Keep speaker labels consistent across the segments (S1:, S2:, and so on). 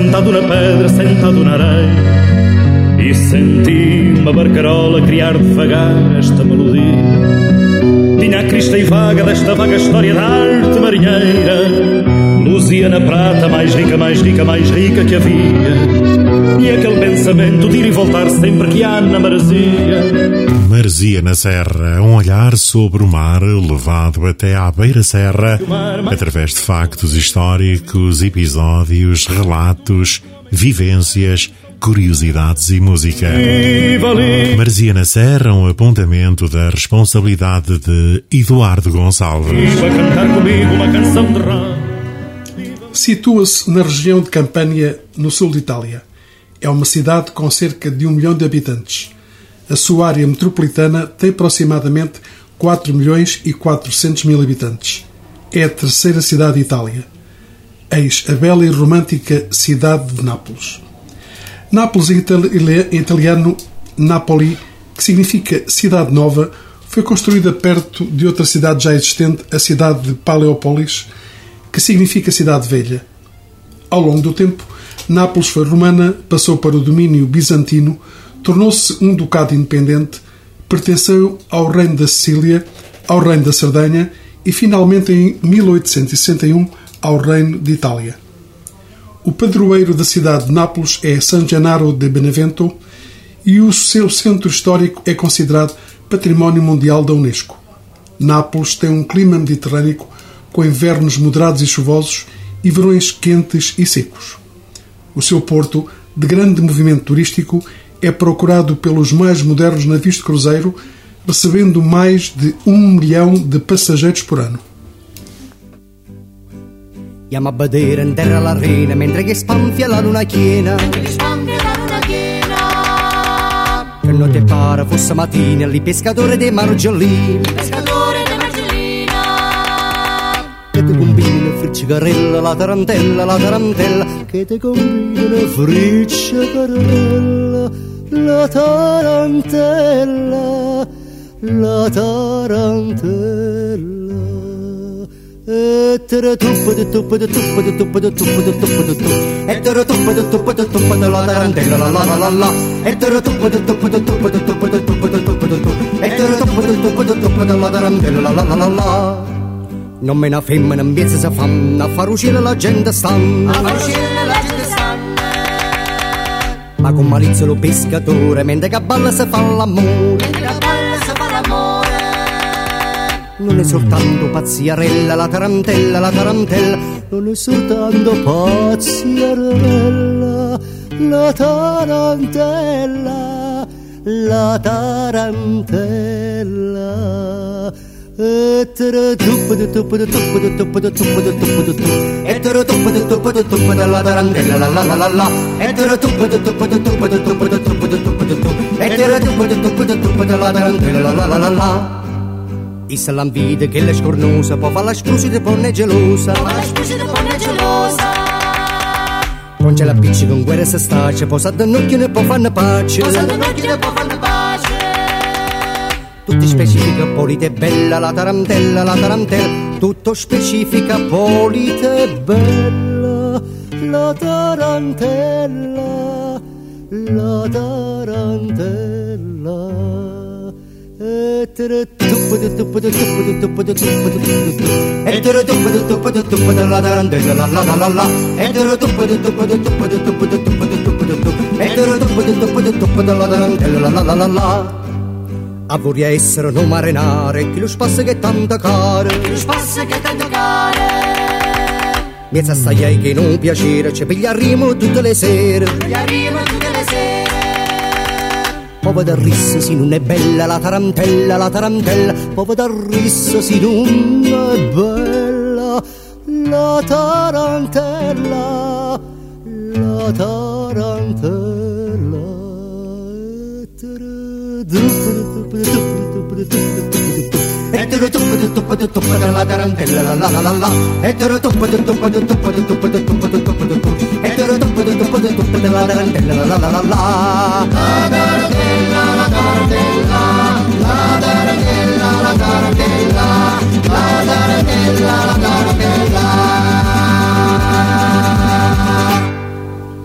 S1: sentado na pedra, sentado na areia, e senti uma barcarola criar devagar esta melodia. Tinha a crista e vaga desta vaga história da arte marinheira, luzia na prata mais rica, mais rica, mais rica que havia. E aquele pensamento de ir e voltar sempre que há na maresia.
S2: Maresia na Serra, um olhar sobre o mar levado até à beira-serra, através de factos históricos, episódios, relatos, vivências, curiosidades e música. Maresia na Serra, um apontamento da responsabilidade de Eduardo Gonçalves.
S1: Vai cantar comigo uma canção de rã.
S3: Situa-se na região de Campania, no sul de Itália. É uma cidade com cerca de 1 milhão de habitantes. A sua área metropolitana tem aproximadamente 4 milhões e 400 mil habitantes. É a terceira cidade de Itália. Eis a bela e romântica cidade de Nápoles. Nápoles, em italiano Napoli, que significa cidade nova, foi construída perto de outra cidade já existente, a cidade de Paleópolis, que significa cidade velha. Ao longo do tempo, Nápoles foi romana, passou para o domínio bizantino, tornou-se um ducado independente, pertenceu ao reino da Sicília, ao reino da Sardenha e, finalmente, em 1861, ao reino de Itália. O padroeiro da cidade de Nápoles é San Gennaro de Benevento e o seu centro histórico é considerado Património Mundial da Unesco. Nápoles tem um clima mediterrâneo com invernos moderados e chuvosos e verões quentes e secos. O seu porto, de grande movimento turístico, é procurado pelos mais modernos navios de cruzeiro, recebendo mais de 1 milhão de passageiros por ano.
S4: Andiamo a vedere in terra la rena mentre che spanfia la luna piena. Che non ti pare fosse mattina lì pescatore dei margiolini. Che ti combina friccicarella, la tarantella, che ti combina friccicarella, la tarantella. E te tuppa de tuppa de tuppa de tuppa de tuppa de tuppa de tuppa. E te tuppa de tuppa de tuppa de la tarantella la la la la. E te tuppa de tuppa de tuppa de tuppa de tuppa de tuppa de tuppa. E te tuppa de tuppa de tuppa de la tarantella la la la la. Non me ne femmina in piazza si fanno, a far uscire la gente stanno, a far uscire la gente stanno. Ma con malizia lo pescatore, mentre che balla si fa l'amore, non è soltanto pazziarella, la tarantella, non è soltanto pazziarella, la tarantella. E te tuppa de tuppa de tuppa de tuppa de tuppa de tuppa de tuppa. E te tuppa de tuppa de tuppa de la tarantella la la la la. E te tuppa de tuppa de tuppa de tuppa de tuppa de tuppa de tuppa. E te tuppa de tuppa de tuppa de la tarantella la la la la. E se l'ambide che le scornosa può fare la scusi di ponne gelosa, non c'è la picci con guerra se stace, posa d'annocchio ne può fanno pace, tutti specifica polite bella la tarantella, tutto specifica polite bella la tarantella. E te tuppa de tuppa de tuppa de tuppa de tuppa de tuppa de tuppa. E te tuppa de tuppa de tuppa de la tarantella la la la la. E te tuppa de tuppa de tuppa de tuppa de tuppa de tuppa de tuppa. E te tuppa de tuppa de tuppa de la tarantella la la la la. A vorrei essere un marinare, chi lo spazio che è tanto caro, miezza stai che non piacere, ci pigliaremo tutte le sere, Pove da risso se non è bella la tarantella, pove da risso se non è bella la tarantella. E te tuppa de tuppa de tuppa de la tarantella la la la la. E te tuppa de tuppa de tuppa de tuppa de tuppa de tuppa de tuppa. E te tuppa de tuppa de tuppa de la tarantella la la la la. La tarantella, la tarantella, la tarantella, la tarantella, la tarantella, la tarantella.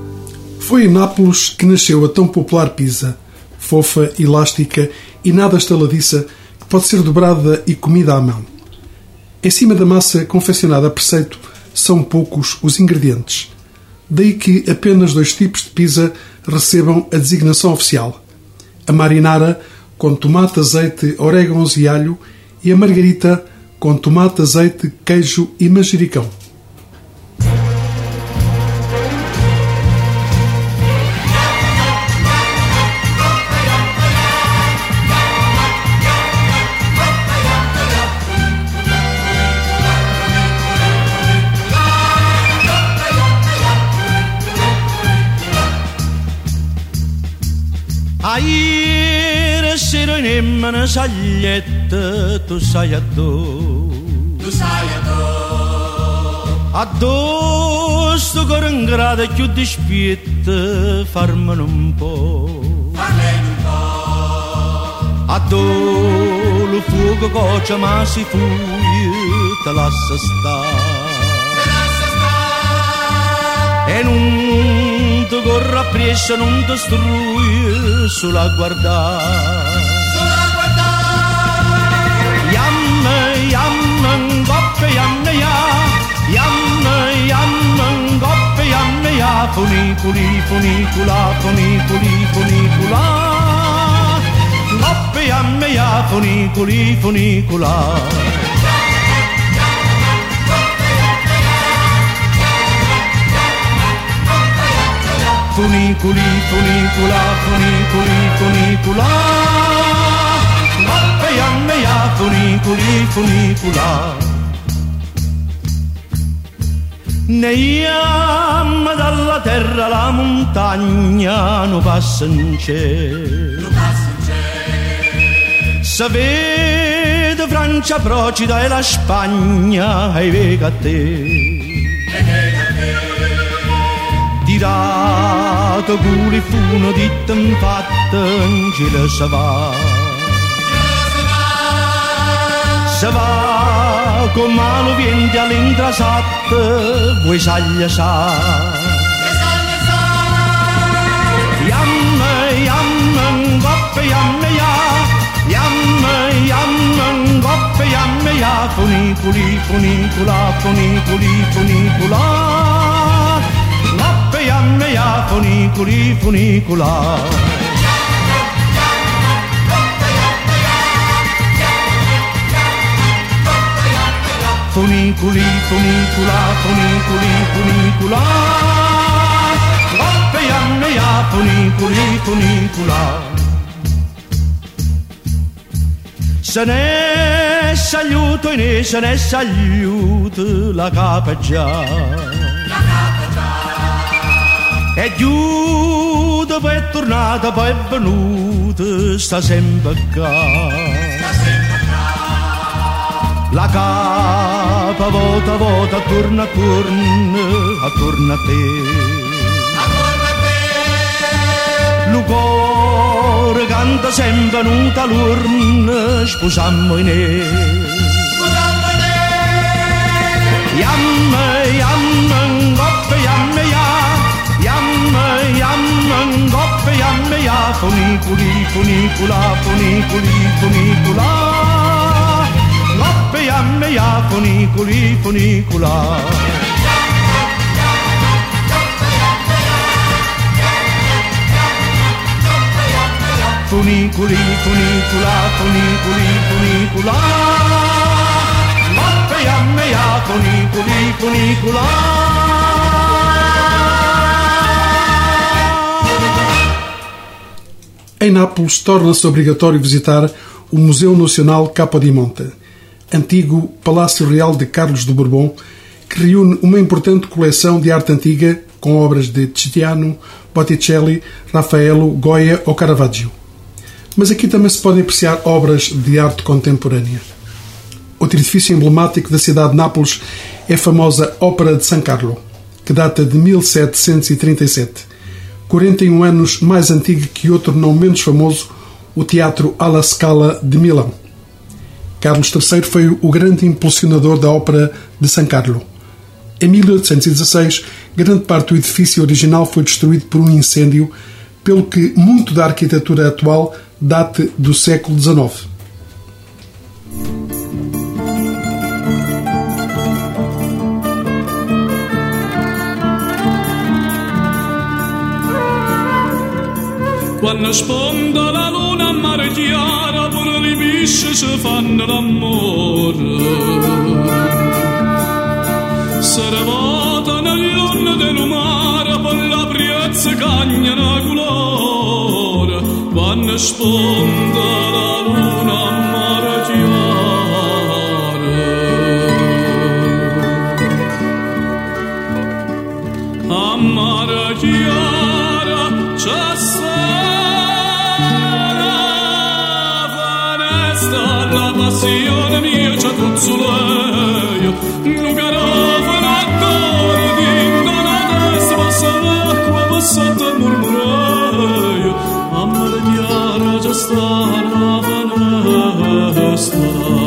S3: em Nápoles que nasceu a tão popular pizza, fofa, elástica e nada estaladiça, que pode ser dobrada e comida à mão. Em cima da massa confeccionada a preceito são poucos os ingredientes. Daí que apenas 2 tipos de pizza recebam a designação oficial. A marinara, com tomate, azeite, orégãos e alho, e a margarita, com tomate, azeite, queijo e manjericão.
S5: Ieri sera in una saglietta, tu sai addosso con un grado più di spietta, farmene un po', addo lo fuoco coccia ma si fuie, te lascia stare, e non ti corre appresso, non ti struie, solo a guardare. Yamma, ngoppe, yamma, ngoppe, yamma, funiculi, funicula, funiculi, funicula, ngoppe, yamma, funiculi, funicula. Funiculi, funicula, funiculi, funicula, ngoppe, yamma, funiculi, funicula. Ne yamma dalla terra la montagna non passa in cielo, se vede Francia procida e la Spagna e vega a te. Tirato culi funo di tempat in cielo se va con mano vienti all'intrasat vuoi saglia sa yamma ngoppe yamma ngoppe yamma funiculi funicula funiculi funicula ngoppe yamma funiculi funicula. Funiculi, funicula, funiculi, funicula, ngoppe yamma, funiculi, funicula. Se ne saluto e se ne saluto la capa già. E giù dopo è tornata, poi è venuta, sta sempre qua. La capa volta a volta torna a te. Lo cuore canta sempre venuta l'urna, sposammo in e. Yamma, ngoppe, yamma, ngoppe, yamma, funiculi, funicula, funiculi, funicula. Ngoppe yamma, funiculi, funicula. Funiculi, funicula, funiculi, funicula. Ngoppe yamma, funiculi, funicula.
S3: Em Nápoles torna-se obrigatório visitar o Museu Nacional Capodimonte, antigo Palácio Real de Carlos de Bourbon, que reúne uma importante coleção de arte antiga com obras de Tiziano, Botticelli, Raffaello, Goya ou Caravaggio. Mas aqui também se podem apreciar obras de arte contemporânea. Outro edifício emblemático da cidade de Nápoles é a famosa Ópera de San Carlo, que data de 1737, 41 anos mais antiga que outro não menos famoso, o Teatro alla Scala de Milão. Carlos III foi o grande impulsionador da Ópera de San Carlo. Em 1816 grande parte do edifício original foi destruído por um incêndio, pelo que muito da arquitetura atual date do século XIX.
S6: Quando sponda la luna a mare chiara, pure le pesci ci fanno l'amore. Se ne votano gli onni del mare, per la priezza cagnano colore. Quando sponda la luna a mare chiara, a mare chiara c'è la passione mia c'è tutto su lei, un garofano ancora dingo la testa, passa l'acqua, passata il murmureio, a mare chiara c'è sta la finestra.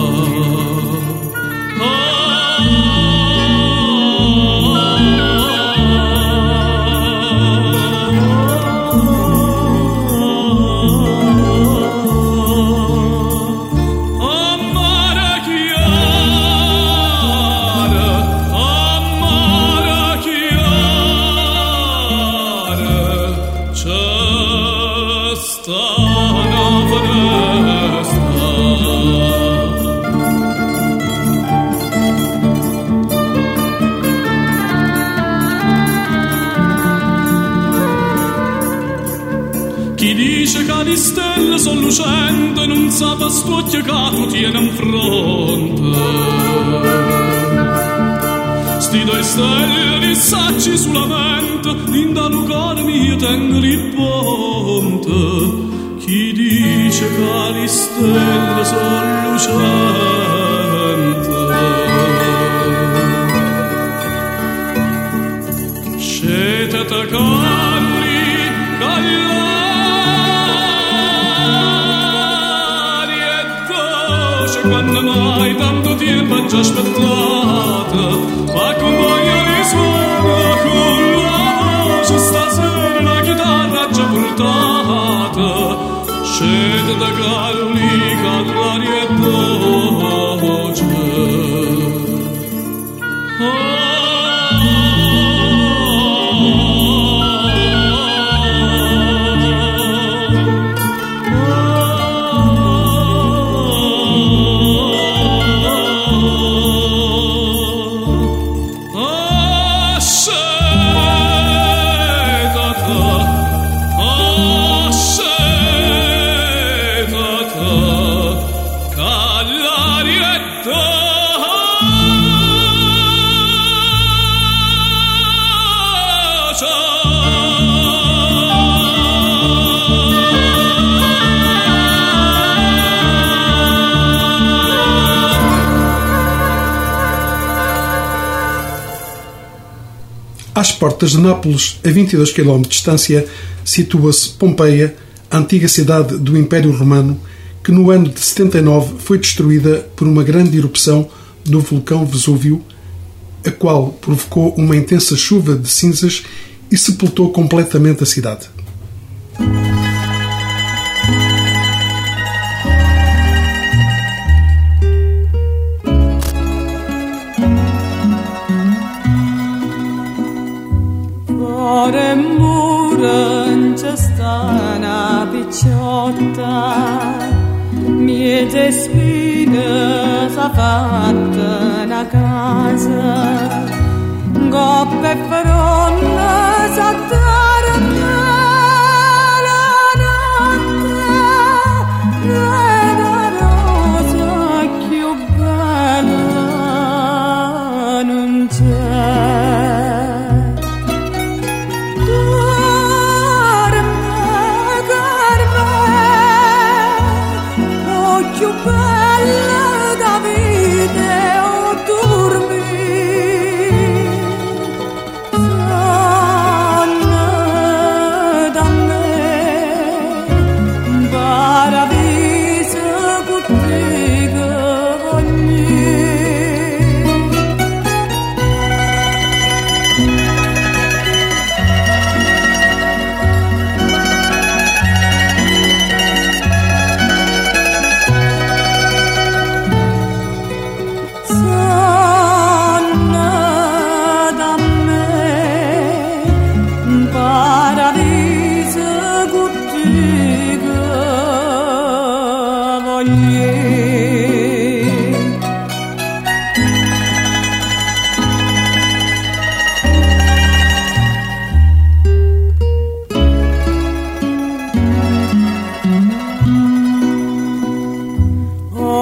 S6: Chi dice che le stelle sono lucente non sa per stuocchio che tu tieni in fronte. Sti due stelle li sacci sulla mente, in da cuore mio tengo il ponte. Chi dice che le stelle sono lucente, scetete calli, quando mai tanto tempo già aspettata, ma con voglia di suono, con la voce stasera la chitarra già portata, scende da Carolica l'aria e dolce.
S3: Às portas de Nápoles, a 22 km de distância, situa-se Pompeia, a antiga cidade do Império Romano, que no ano de 79 foi destruída por uma grande erupção do vulcão Vesúvio, a qual provocou uma intensa chuva de cinzas e sepultou completamente a cidade.
S7: Ore murën që stana picciotta, miete spine sa fatten a casa, goppe fronna sa tarda la notte, la rosa più bella non c'è.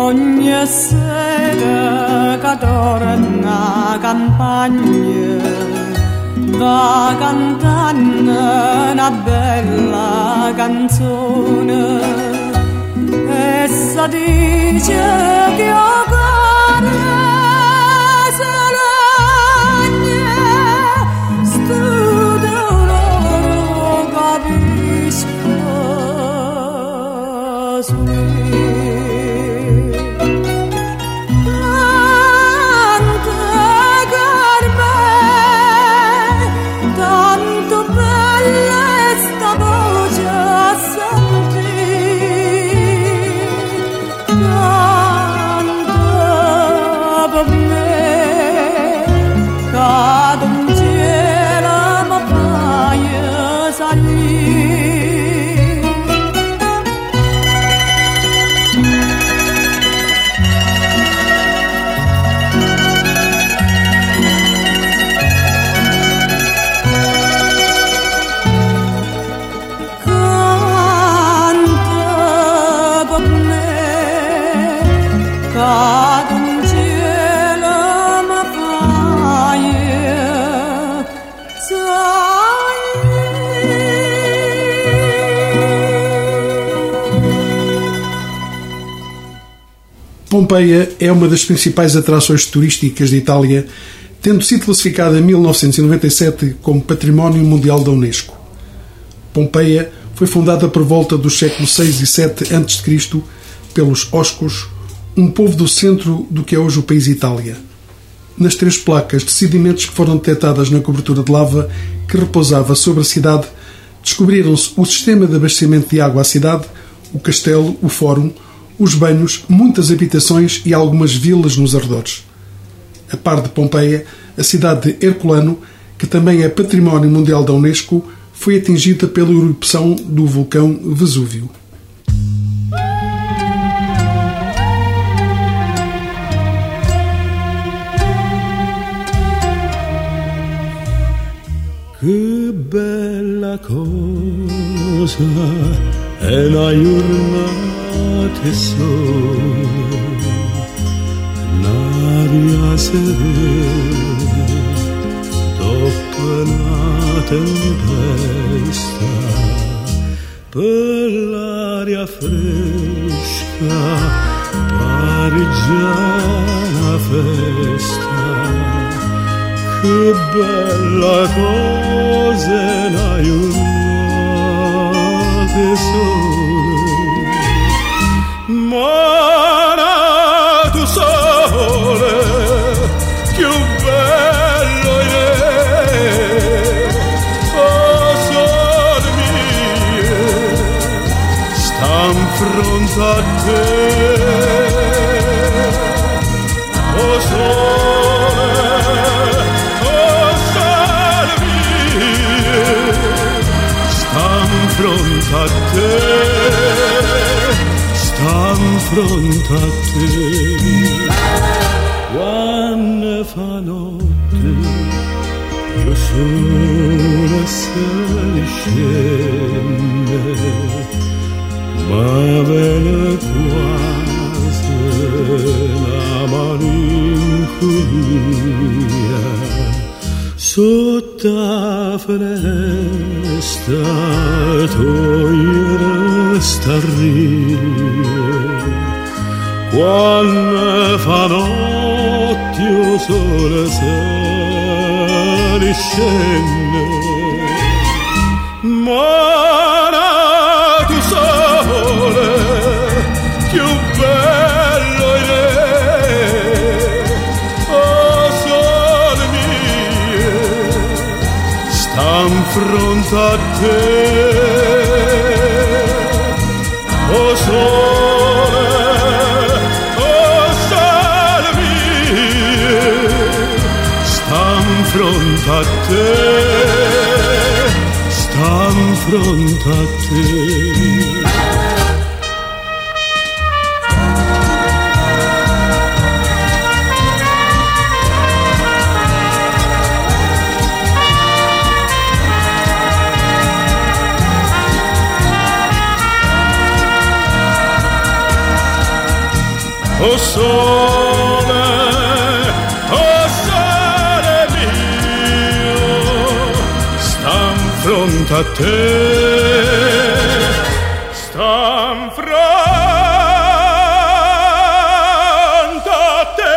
S7: ogni sera che torna a campagna va cantando una bella canzone e si dice che ho cuore se l'ogni sto dolore capisco
S3: Pompeia é uma das principais atrações turísticas de Itália, tendo sido classificada em 1997 como Património Mundial da Unesco. Pompeia foi fundada por volta dos séculos 6 e 7 a.C. pelos Oscos, um povo do centro do que é hoje o país Itália. Nas 3 placas de sedimentos que foram detectadas na cobertura de lava que repousava sobre a cidade, descobriram-se o sistema de abastecimento de água à cidade, o castelo, o fórum, os banhos, muitas habitações e algumas vilas nos arredores. A par de Pompeia, a cidade de Herculano, que também é Património Mundial da Unesco, foi atingida pela erupção do vulcão Vesúvio.
S6: Che bella cosa è la giornata sole, l'aria serena dopo la tempesta, per l'aria fresca pare già una festa. Che bella cosa è la giornata sole, mare tu sole, che bello è, oh sole mio, sta in fronte a te, oh sole. Fronte a te, sta in fronte a te. Quando fa notte, io sono se scende, ma viene quasi la malinconia. Sotto la finestra togliere sta ridere, quando fa notte io sole se scende, mare tu sole, che bello è. In fronte a te, oh sole mio, sta in fronte a te, sta in fronte a te.
S1: o sole mio sta in fronte a te, sta in fronte a te.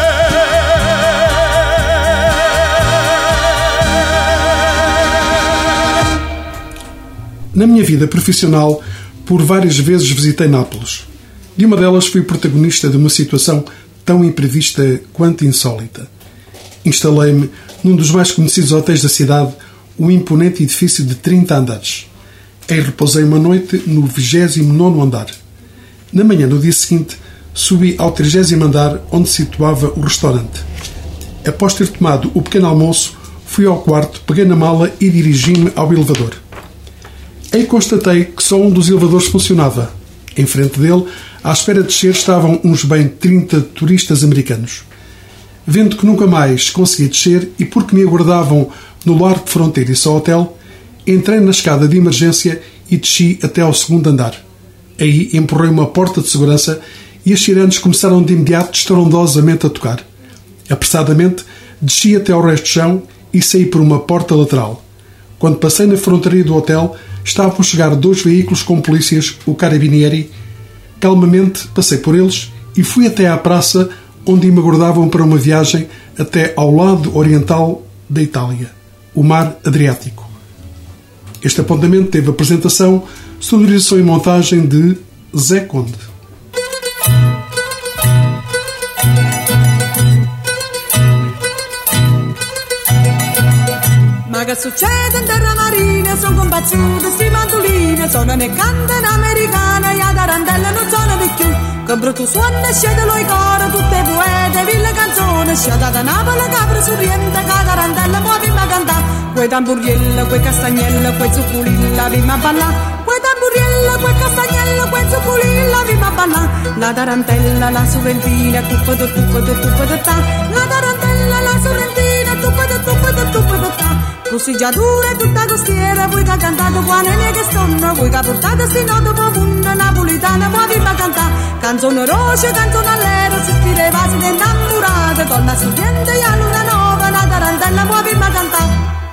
S3: Na minha vida profissional, por várias vezes visitei Nápoles. De uma delas fui protagonista de uma situação tão imprevista quanto insólita. Instalei-me num dos mais conhecidos hotéis da cidade, um imponente edifício de 30 andares. Aí repousei uma noite no 29º andar. Na manhã do dia seguinte, subi ao 30º andar, onde se situava o restaurante. Após ter tomado o pequeno almoço, fui ao quarto, peguei na mala e dirigi-me ao elevador. Aí constatei que só um dos elevadores funcionava. Em frente dele, à espera de descer, estavam uns bem 30 turistas americanos. Vendo que nunca mais consegui descer e porque me aguardavam no largo de fronteiriço ao hotel, entrei na escada de emergência e desci até ao 2º andar. Aí empurrei uma porta de segurança e as sirenes começaram de imediato estrondosamente a tocar. Apressadamente, desci até ao resto do chão e saí por uma porta lateral. Quando passei na frontaria do hotel, estavam a chegar 2 veículos com polícias, o Carabinieri. Calmamente passei por eles e fui até à praça, onde me aguardavam para uma viagem até ao lado oriental da Itália, o Mar Adriático. Este apontamento teve apresentação, sonorização e montagem de Zé Conde.
S7: Ma che succede in terra marina? Sono combattuta sti mandoline, sono ne cantano americana, e a tarantella non sono di più. Che brutto suono scedono i cori, tutte poete, villa canzone, sciata da Napoli, capra sorriente, che a tarantella muovi ma cantà. Quei tamburiella, quei castagnella, quei zucculilla, vimma balla. Quei tamburiella, quei castagnella, quei zucculilla, vimma balla. La tarantella, la sorrentina, tuppa da ta. La tarantella, la sorrentina, tuppa da ta. Pusseggiatura e tutta costiera, voi che ha cantato qua nelle che stonno, voi che ha portato sti note profonde, napolitana, muovi ma cantà. Canzone roce, canzone all'era, si tira i vasi innamorate, donna sorridente e a luna nuova, una tarantella, muovi ma cantà.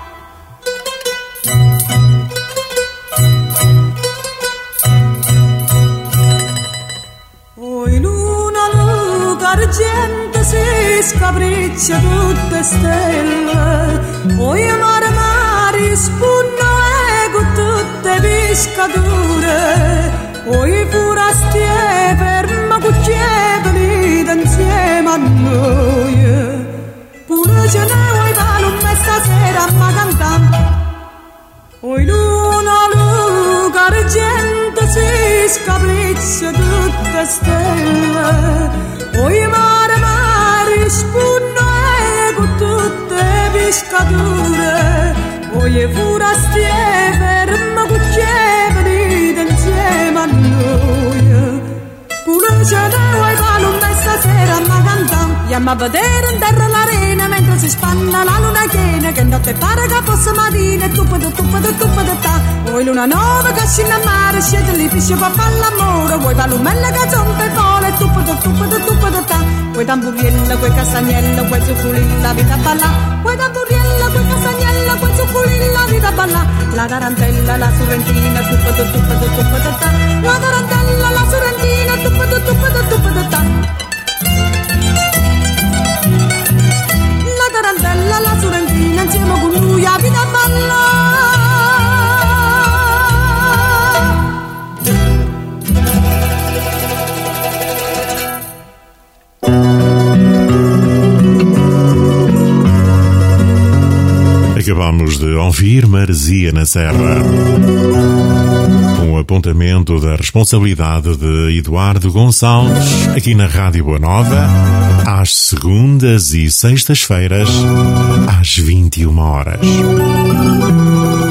S7: Oi luna, luca, argento, si scapriccia tutte stelle, oi mare, spunno e con tutte pescature, oi forastie ferma cucchievoli insieme a noi, pure ce ne vuoi palume stasera ma cantando. Oi luna, luca, argento, si scapriccia tutte stelle, oi mare, spunno e con tutte pescature, oi forastie ferma cucchievoli insieme a noi, pure ce ne vuoi palume stasera ma cantando. Andiamo a vedere in terra l'arena mentre si spanna la luna piena, che notte pare che fosse mattina e tuppa da ta. Vuoi luna nuova che scende a mare, scende lì pesce per fare l'amore, vuoi palumelle che zompa e vola e tuppa da ta. Vuoi tamburiella, vuoi castagnella, vuoi zucculilla, vita balla. Vuoi tamburiella, vuoi castagnella, vuoi zucculilla, vita balla. La tarantella, la sorrentina, tuppa da ta. La tarantella, la sorrentina, tuppa da ta. La tarantella, la sorrentina, insieme con lui a vita balla.
S2: Acabamos de ouvir Maresia na Serra, um apontamento da responsabilidade de Eduardo Gonçalves, aqui na Rádio Boa Nova, às segundas e sextas-feiras, às 21 horas.